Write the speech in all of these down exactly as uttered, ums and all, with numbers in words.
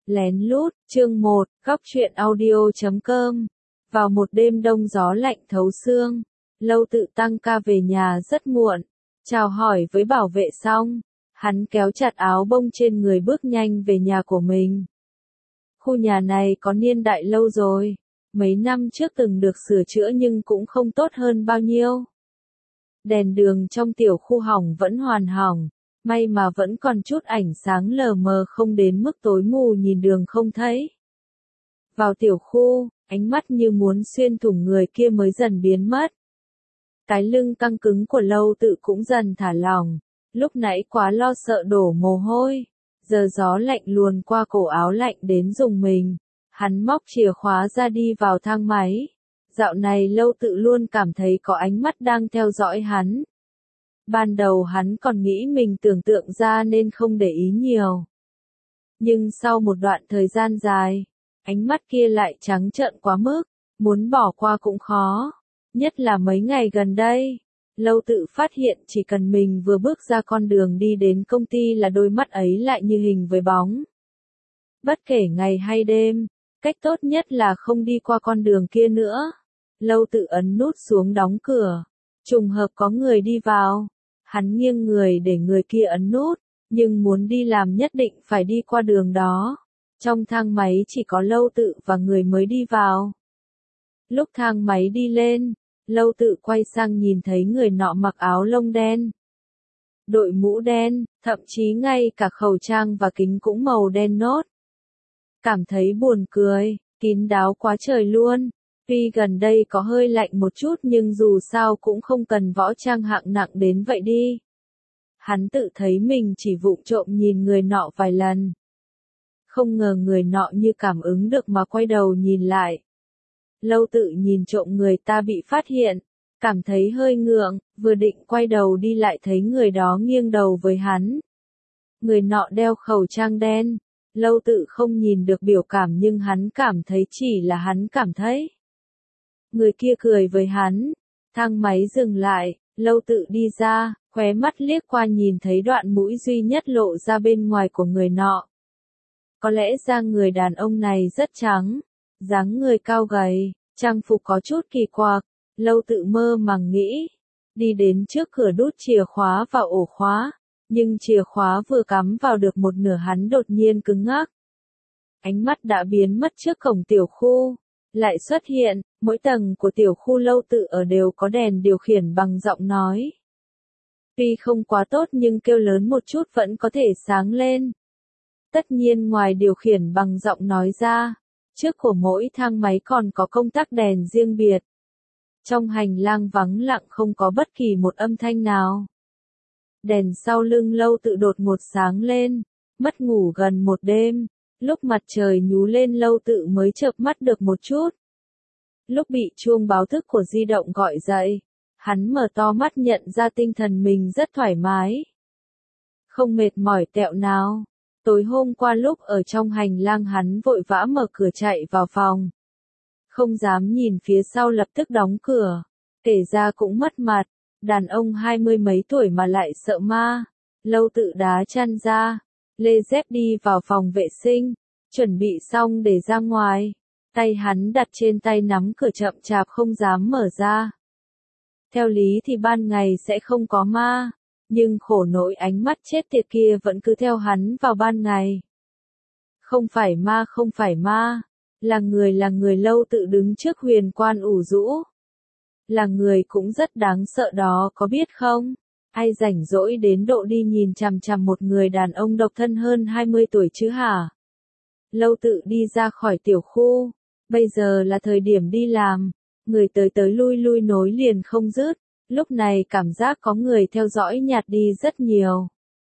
Lén lút, chương một, góc truyện audio chấm com. Vào một đêm đông gió lạnh thấu xương, Lâu Tự tăng ca về nhà rất muộn, chào hỏi với bảo vệ xong, hắn kéo chặt áo bông trên người bước nhanh về nhà của mình. Khu nhà này có niên đại lâu rồi, mấy năm trước từng được sửa chữa nhưng cũng không tốt hơn bao nhiêu. Đèn đường trong tiểu khu hỏng vẫn hoàn hỏng. May mà vẫn còn chút ảnh sáng lờ mờ không đến mức tối mù nhìn đường không thấy. Vào tiểu khu, ánh mắt như muốn xuyên thủng người kia mới dần biến mất. Cái lưng căng cứng của Lâu Tự cũng dần thả lỏng, lúc nãy quá lo sợ đổ mồ hôi, giờ gió lạnh luồn qua cổ áo lạnh đến rùng mình. Hắn móc chìa khóa ra đi vào thang máy. Dạo này Lâu Tự luôn cảm thấy có ánh mắt đang theo dõi hắn. Ban đầu hắn còn nghĩ mình tưởng tượng ra nên không để ý nhiều. Nhưng sau một đoạn thời gian dài, ánh mắt kia lại trắng trợn quá mức, muốn bỏ qua cũng khó. Nhất là mấy ngày gần đây, Lâu Tự phát hiện chỉ cần mình vừa bước ra con đường đi đến công ty là đôi mắt ấy lại như hình với bóng. Bất kể ngày hay đêm, cách tốt nhất là không đi qua con đường kia nữa. Lâu Tự ấn nút xuống đóng cửa, trùng hợp có người đi vào. Hắn nghiêng người để người kia ấn nút, nhưng muốn đi làm nhất định phải đi qua đường đó. Trong thang máy chỉ có Lâu Tự và người mới đi vào. Lúc thang máy đi lên, Lâu Tự quay sang nhìn thấy người nọ mặc áo lông đen, đội mũ đen, thậm chí ngay cả khẩu trang và kính cũng màu đen nốt. Cảm thấy buồn cười, kín đáo quá trời luôn. Tuy gần đây có hơi lạnh một chút nhưng dù sao cũng không cần võ trang hạng nặng đến vậy đi. Hắn tự thấy mình chỉ vụng trộm nhìn người nọ vài lần. Không ngờ người nọ như cảm ứng được mà quay đầu nhìn lại. Lâu Tự nhìn trộm người ta bị phát hiện, cảm thấy hơi ngượng, vừa định quay đầu đi lại thấy người đó nghiêng đầu với hắn. Người nọ đeo khẩu trang đen, Lâu Tự không nhìn được biểu cảm nhưng hắn cảm thấy chỉ là hắn cảm thấy. Người kia cười với hắn, thang máy dừng lại, Lâu Tự đi ra, khóe mắt liếc qua nhìn thấy đoạn mũi duy nhất lộ ra bên ngoài của người nọ. Có lẽ da người đàn ông này rất trắng, dáng người cao gầy, trang phục có chút kỳ quặc, Lâu Tự mơ màng nghĩ. Đi đến trước cửa đút chìa khóa vào ổ khóa, nhưng chìa khóa vừa cắm vào được một nửa hắn đột nhiên cứng ngắc. Ánh mắt đã biến mất trước cổng tiểu khu. Lại xuất hiện, mỗi tầng của tiểu khu Lâu Tự ở đều có đèn điều khiển bằng giọng nói. Tuy không quá tốt nhưng kêu lớn một chút vẫn có thể sáng lên. Tất nhiên ngoài điều khiển bằng giọng nói ra, trước của mỗi thang máy còn có công tắc đèn riêng biệt. Trong hành lang vắng lặng không có bất kỳ một âm thanh nào. Đèn sau lưng Lâu Tự đột ngột sáng lên, mất ngủ gần một đêm. Lúc mặt trời nhú lên Lâu Tự mới chợp mắt được một chút. Lúc bị chuông báo thức của di động gọi dậy, hắn mở to mắt nhận ra tinh thần mình rất thoải mái. Không mệt mỏi tẹo nào. Tối hôm qua lúc ở trong hành lang hắn vội vã mở cửa chạy vào phòng. Không dám nhìn phía sau lập tức đóng cửa. Kể ra cũng mất mặt, đàn ông hai mươi mấy tuổi mà lại sợ ma. Lâu Tự đá chăn ra. Lê dép đi vào phòng vệ sinh, chuẩn bị xong để ra ngoài. Tay hắn đặt trên tay nắm cửa chậm chạp không dám mở ra. Theo lý thì ban ngày sẽ không có ma, nhưng khổ nỗi ánh mắt chết tiệt kia vẫn cứ theo hắn vào ban ngày. Không phải ma không phải ma, là người là người. Lâu Tự đứng trước huyền quan ủ rũ. Là người cũng rất đáng sợ đó có biết không? Ai rảnh rỗi đến độ đi nhìn chằm chằm một người đàn ông độc thân hơn hai mươi tuổi chứ hả? Lâu Tự đi ra khỏi tiểu khu, bây giờ là thời điểm đi làm, người tới tới lui lui nối liền không dứt, lúc này cảm giác có người theo dõi nhạt đi rất nhiều.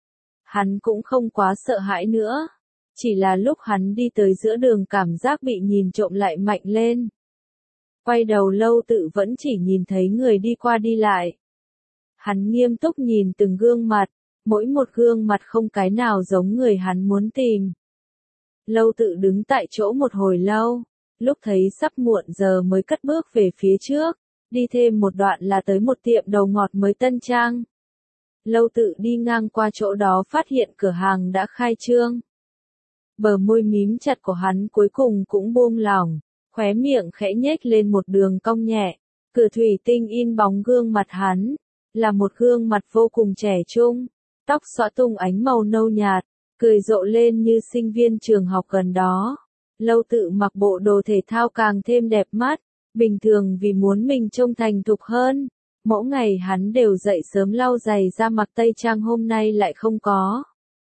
Hắn cũng không quá sợ hãi nữa, chỉ là lúc hắn đi tới giữa đường cảm giác bị nhìn trộm lại mạnh lên. Quay đầu Lâu Tự vẫn chỉ nhìn thấy người đi qua đi lại. Hắn nghiêm túc nhìn từng gương mặt, mỗi một gương mặt không cái nào giống người hắn muốn tìm. Lâu Tự đứng tại chỗ một hồi lâu, lúc thấy sắp muộn giờ mới cất bước về phía trước, đi thêm một đoạn là tới một tiệm đầu ngọt mới tân trang. Lâu Tự đi ngang qua chỗ đó phát hiện cửa hàng đã khai trương. Bờ môi mím chặt của hắn cuối cùng cũng buông lỏng, khóe miệng khẽ nhếch lên một đường cong nhẹ. Cửa thủy tinh in bóng gương mặt hắn, là một gương mặt vô cùng trẻ trung, tóc xõa tung ánh màu nâu nhạt, cười rộ lên như sinh viên trường học gần đó. Lâu Tự mặc bộ đồ thể thao càng thêm đẹp mắt, bình thường vì muốn mình trông thành thục hơn, mỗi ngày hắn đều dậy sớm lau giày ra mặc tây trang, hôm nay lại không có.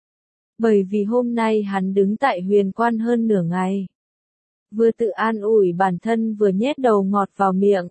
Bởi vì hôm nay hắn đứng tại Huyền Quan hơn nửa ngày. Vừa tự an ủi bản thân vừa nhét đầu ngọt vào miệng.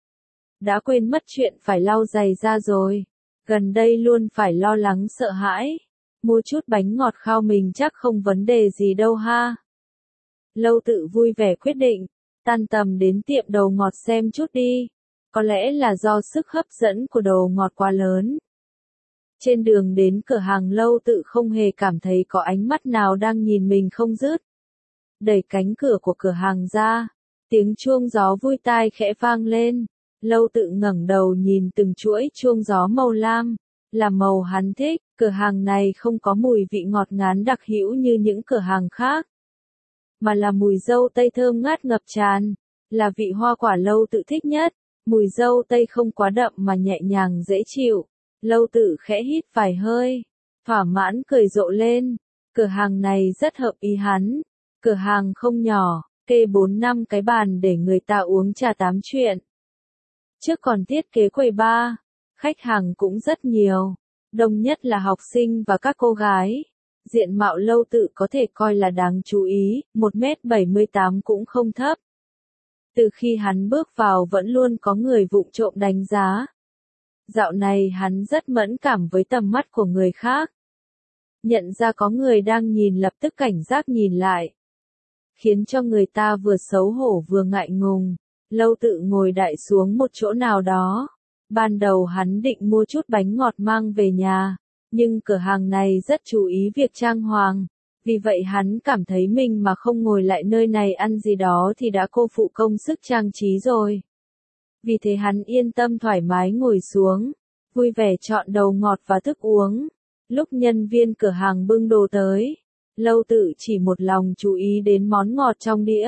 Đã quên mất chuyện phải lau giày ra rồi. Gần đây luôn phải lo lắng sợ hãi. Mua chút bánh ngọt khao mình chắc không vấn đề gì đâu ha. Lâu Tự vui vẻ quyết định, tan tầm đến tiệm đầu ngọt xem chút đi. Có lẽ là do sức hấp dẫn của đồ ngọt quá lớn. Trên đường đến cửa hàng Lâu Tự không hề cảm thấy có ánh mắt nào đang nhìn mình không dứt. Đẩy cánh cửa của cửa hàng ra, tiếng chuông gió vui tai khẽ vang lên. Lâu Tự ngẩng đầu nhìn từng chuỗi chuông gió màu lam, là màu hắn thích. Cửa hàng này không có mùi vị ngọt ngán đặc hữu như những cửa hàng khác, mà là mùi dâu tây thơm ngát ngập tràn, là vị hoa quả Lâu Tự thích nhất. Mùi dâu tây không quá đậm mà nhẹ nhàng dễ chịu. Lâu Tự khẽ hít vài hơi, thỏa mãn cười rộ lên. Cửa hàng này rất hợp ý hắn. Cửa hàng không nhỏ, kê bốn năm cái bàn để người ta uống trà tám chuyện. Trước còn thiết kế quầy bar, khách hàng cũng rất nhiều, đông nhất là học sinh và các cô gái. Diện mạo Lâu Tự có thể coi là đáng chú ý, một mét bảy mươi tám cũng không thấp. Từ khi hắn bước vào vẫn luôn có người vụng trộm đánh giá. Dạo này hắn rất mẫn cảm với tầm mắt của người khác. Nhận ra có người đang nhìn lập tức cảnh giác nhìn lại, khiến cho người ta vừa xấu hổ vừa ngại ngùng. Lâu Tự ngồi đại xuống một chỗ nào đó. Ban đầu hắn định mua chút bánh ngọt mang về nhà, nhưng cửa hàng này rất chú ý việc trang hoàng. Vì vậy hắn cảm thấy mình mà không ngồi lại nơi này ăn gì đó thì đã cô phụ công sức trang trí rồi. Vì thế hắn yên tâm thoải mái ngồi xuống, vui vẻ chọn đầu ngọt và thức uống. Lúc nhân viên cửa hàng bưng đồ tới, Lâu Tự chỉ một lòng chú ý đến món ngọt trong đĩa.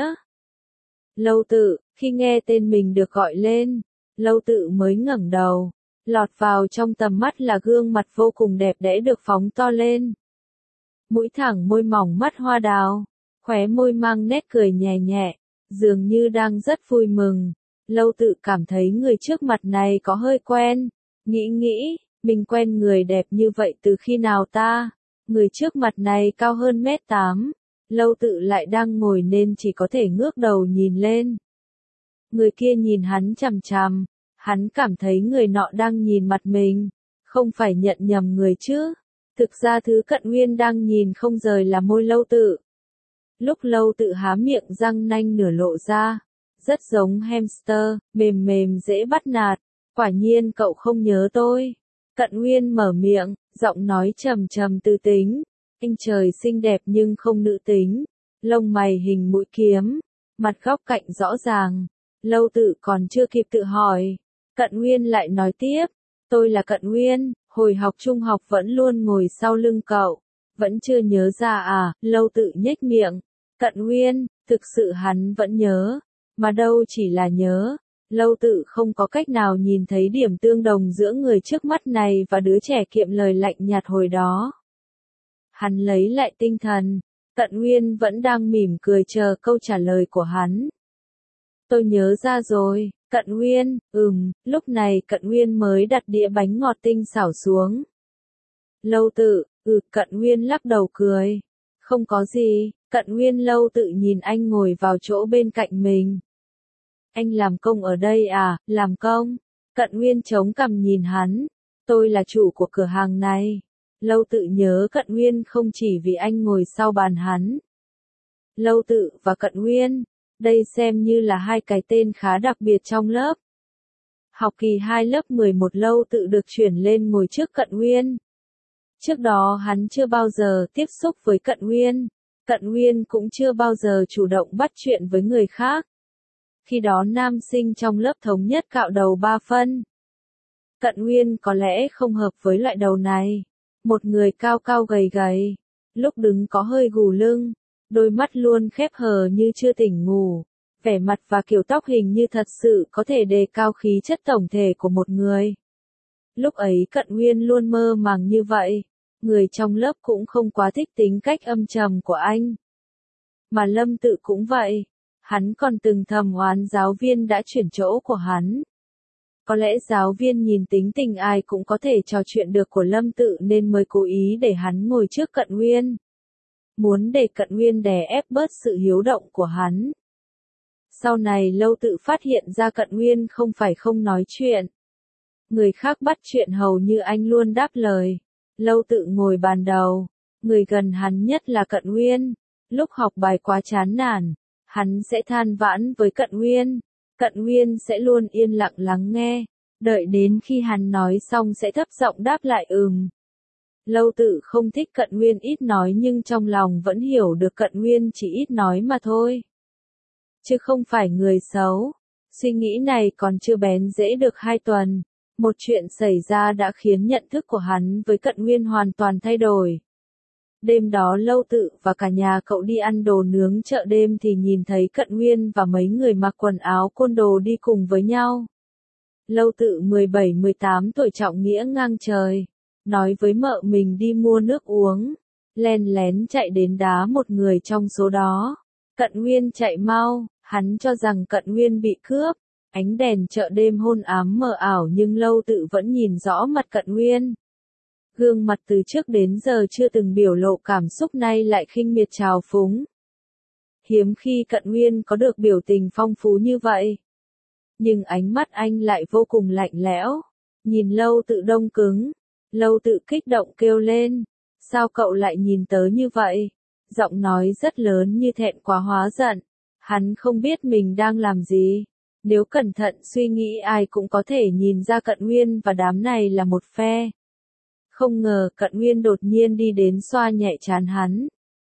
Lâu Tự, khi nghe tên mình được gọi lên, Lâu Tự mới ngẩng đầu, lọt vào trong tầm mắt là gương mặt vô cùng đẹp đẽ được phóng to lên. Mũi thẳng, môi mỏng, mắt hoa đào, khóe môi mang nét cười nhẹ nhẹ, dường như đang rất vui mừng. Lâu Tự cảm thấy người trước mặt này có hơi quen, nghĩ nghĩ, mình quen người đẹp như vậy từ khi nào ta? Người trước mặt này cao hơn mét tám, Lâu Tự lại đang ngồi nên chỉ có thể ngước đầu nhìn lên. Người kia nhìn hắn chằm chằm, hắn cảm thấy người nọ đang nhìn mặt mình, không phải nhận nhầm người chứ. Thực ra thứ Cận Uyên đang nhìn không rời là môi Lâu Tự. Lúc Lâu Tự há miệng răng nanh nửa lộ ra, rất giống hamster, mềm mềm dễ bắt nạt. Quả nhiên cậu không nhớ tôi. Cận Uyên mở miệng, giọng nói trầm trầm tư tính. Anh trời xinh đẹp nhưng không nữ tính. Lông mày hình mũi kiếm, mặt góc cạnh rõ ràng. Lâu Tự còn chưa kịp tự hỏi, Cận Uyên lại nói tiếp. Tôi là Cận Uyên, hồi học trung học vẫn luôn ngồi sau lưng cậu. Vẫn chưa nhớ ra à? Lâu Tự nhếch miệng. Cận Uyên, thực sự hắn vẫn nhớ, mà đâu chỉ là nhớ. Lâu Tự không có cách nào nhìn thấy điểm tương đồng giữa người trước mắt này và đứa trẻ kiệm lời lạnh nhạt hồi đó. Hắn lấy lại tinh thần, Cận Uyên vẫn đang mỉm cười chờ câu trả lời của hắn. Tôi nhớ ra rồi, Cận Uyên, ừm, lúc này Cận Uyên mới đặt đĩa bánh ngọt tinh xảo xuống. Lâu Tự, ừ, Cận Uyên lắc đầu cười. Không có gì, Cận Uyên. Lâu Tự nhìn anh ngồi vào chỗ bên cạnh mình. Anh làm công ở đây à? Làm công? Cận Uyên chống cằm nhìn hắn. Tôi là chủ của cửa hàng này. Lâu Tự nhớ Cận Uyên không chỉ vì anh ngồi sau bàn hắn. Lâu Tự và Cận Uyên, đây xem như là hai cái tên khá đặc biệt trong lớp. Học kỳ hai lớp mười một Lâu Tự được chuyển lên ngồi trước Cận Uyên. Trước đó hắn chưa bao giờ tiếp xúc với Cận Uyên. Cận Uyên cũng chưa bao giờ chủ động bắt chuyện với người khác. Khi đó nam sinh trong lớp thống nhất cạo đầu ba phân. Cận Uyên có lẽ không hợp với loại đầu này. Một người cao cao gầy gầy, lúc đứng có hơi gù lưng, đôi mắt luôn khép hờ như chưa tỉnh ngủ, vẻ mặt và kiểu tóc hình như thật sự có thể đề cao khí chất tổng thể của một người. Lúc ấy Cận Nguyên luôn mơ màng như vậy, người trong lớp cũng không quá thích tính cách âm trầm của anh. Mà Lâm Tự cũng vậy, hắn còn từng thầm oán giáo viên đã chuyển chỗ của hắn. Có lẽ giáo viên nhìn tính tình ai cũng có thể trò chuyện được của Lâm Tự nên mới cố ý để hắn ngồi trước Cận Nguyên. Muốn để Cận Nguyên đè ép bớt sự hiếu động của hắn. Sau này Lâu Tự phát hiện ra Cận Nguyên không phải không nói chuyện. Người khác bắt chuyện hầu như anh luôn đáp lời. Lâu Tự ngồi bàn đầu, người gần hắn nhất là Cận Nguyên. Lúc học bài quá chán nản, hắn sẽ than vãn với Cận Nguyên. Cận Nguyên sẽ luôn yên lặng lắng nghe, đợi đến khi hắn nói xong sẽ thấp giọng đáp lại ừm. Lâu Tự không thích Cận Nguyên ít nói nhưng trong lòng vẫn hiểu được Cận Nguyên chỉ ít nói mà thôi. Chứ không phải người xấu. Suy nghĩ này còn chưa bén rễ được hai tuần. Một chuyện xảy ra đã khiến nhận thức của hắn với Cận Nguyên hoàn toàn thay đổi. Đêm đó Lâu Tự và cả nhà cậu đi ăn đồ nướng chợ đêm thì nhìn thấy Cận Nguyên và mấy người mặc quần áo côn đồ đi cùng với nhau. Lâu Tự mười bảy mười tám tuổi trọng nghĩa ngang trời, nói với mợ mình đi mua nước uống, len lén chạy đến đá một người trong số đó. Cận Nguyên chạy mau, hắn cho rằng Cận Nguyên bị cướp. Ánh đèn chợ đêm hôn ám mờ ảo nhưng Lâu Tự vẫn nhìn rõ mặt Cận Nguyên. Gương mặt từ trước đến giờ chưa từng biểu lộ cảm xúc nay lại khinh miệt trào phúng. Hiếm khi Cận Nguyên có được biểu tình phong phú như vậy. Nhưng ánh mắt anh lại vô cùng lạnh lẽo. Nhìn Lâu Tự đông cứng. Lâu Tự kích động kêu lên. Sao cậu lại nhìn tớ như vậy? Giọng nói rất lớn như thẹn quá hóa giận. Hắn không biết mình đang làm gì. Nếu cẩn thận suy nghĩ ai cũng có thể nhìn ra Cận Nguyên và đám này là một phe. Không ngờ Cận Nguyên đột nhiên đi đến xoa nhẹ trán hắn.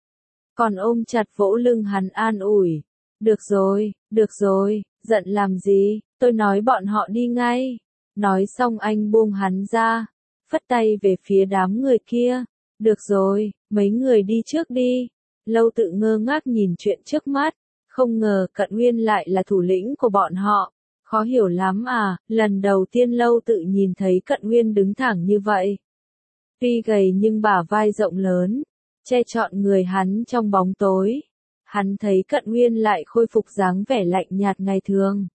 Còn ôm chặt vỗ lưng hắn an ủi. Được rồi, được rồi, giận làm gì, tôi nói bọn họ đi ngay. Nói xong anh buông hắn ra, phất tay về phía đám người kia. Được rồi, mấy người đi trước đi. Lâu Tự ngơ ngác nhìn chuyện trước mắt. Không ngờ Cận Nguyên lại là thủ lĩnh của bọn họ. Khó hiểu lắm à, lần đầu tiên Lâu Tự nhìn thấy Cận Nguyên đứng thẳng như vậy. Tuy gầy nhưng bả vai rộng lớn, che trọn người hắn trong bóng tối. Hắn thấy Cận Nguyên lại khôi phục dáng vẻ lạnh nhạt ngày thường.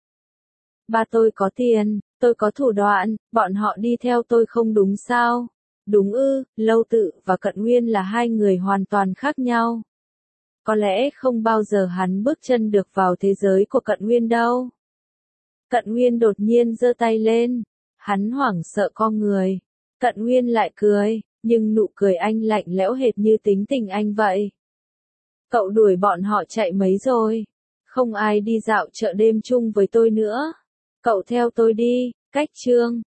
Ba tôi có tiền, tôi có thủ đoạn, bọn họ đi theo tôi không đúng sao? Đúng ư, Lâu Tự và Cận Nguyên là hai người hoàn toàn khác nhau. Có lẽ không bao giờ hắn bước chân được vào thế giới của Cận Nguyên đâu. Cận Nguyên đột nhiên giơ tay lên. Hắn hoảng sợ co người. Cận Nguyên lại cười, nhưng nụ cười anh lạnh lẽo hệt như tính tình anh vậy. Cậu đuổi bọn họ chạy mấy rồi? Không ai đi dạo chợ đêm chung với tôi nữa. Cậu theo tôi đi, cách chương.